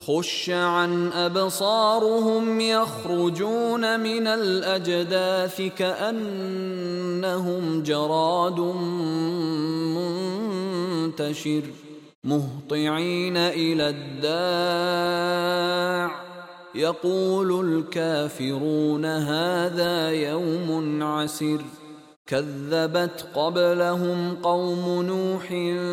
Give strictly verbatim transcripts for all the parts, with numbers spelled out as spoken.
خش عن أبصارهم يخرجون من الأجداث كأنهم جراد منتشر مهطعين إلى الداع يقول الكافرون هذا يوم عسر كذبت قبلهم قوم نوح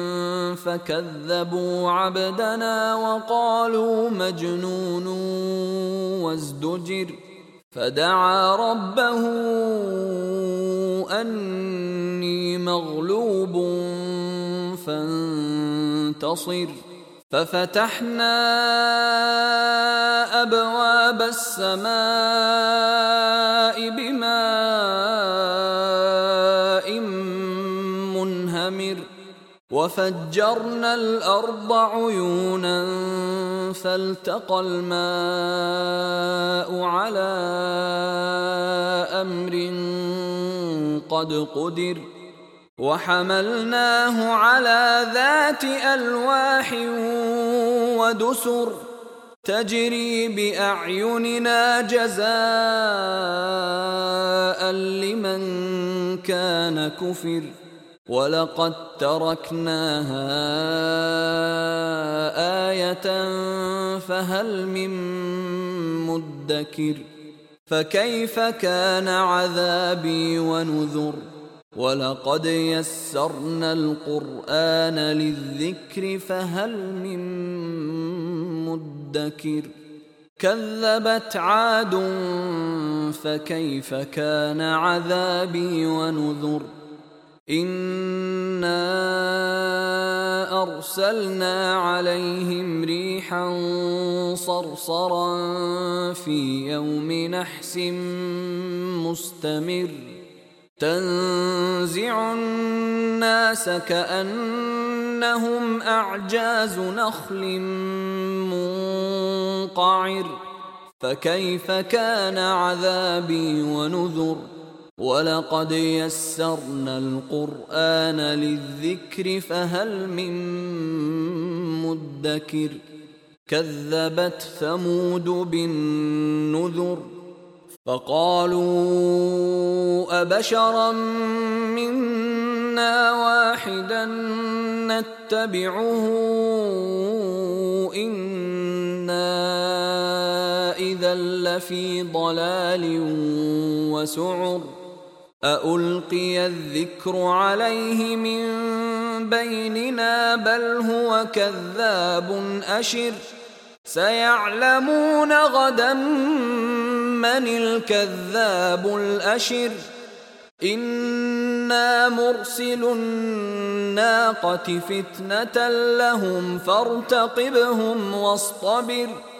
فكذبوا عبدنا وقالوا مجنون وازدجر فدعا ربه أني مغلوب فانتصر ففتحنا أبواب السماء بماء منهمر وفجرنا الأرض عيونا فالتقى الماء على أمر قد قدر وحملناه على ذات ألواح ودسر تجري بأعيننا جزاء لمن كان كفر ولقد تركناها آية فهل من مدكر فكيف كان عذابي ونذر ولقد يسرنا القرآن للذكر فهل من مدكر كذبت عاد فكيف كان عذابي ونذر إنا أرسلنا عليهم ريحا صرصرا في يوم نحس مستمر تنزع الناس كأنهم أعجاز نخل منقعر فكيف كان عذابي ونذر ولقد يسرنا القرآن للذكر فهل من مدكر كذبت ثمود بالنذر فقالوا أبشرا منا واحدا نتبعه إنا إذا لفي ضلال وسعر أألقي الذكر عليه من بيننا بل هو كذاب أشر سيعلمون غدا من الكذاب الأشر إنا مرسل الناقة فتنة لهم فارتقبهم واصطبر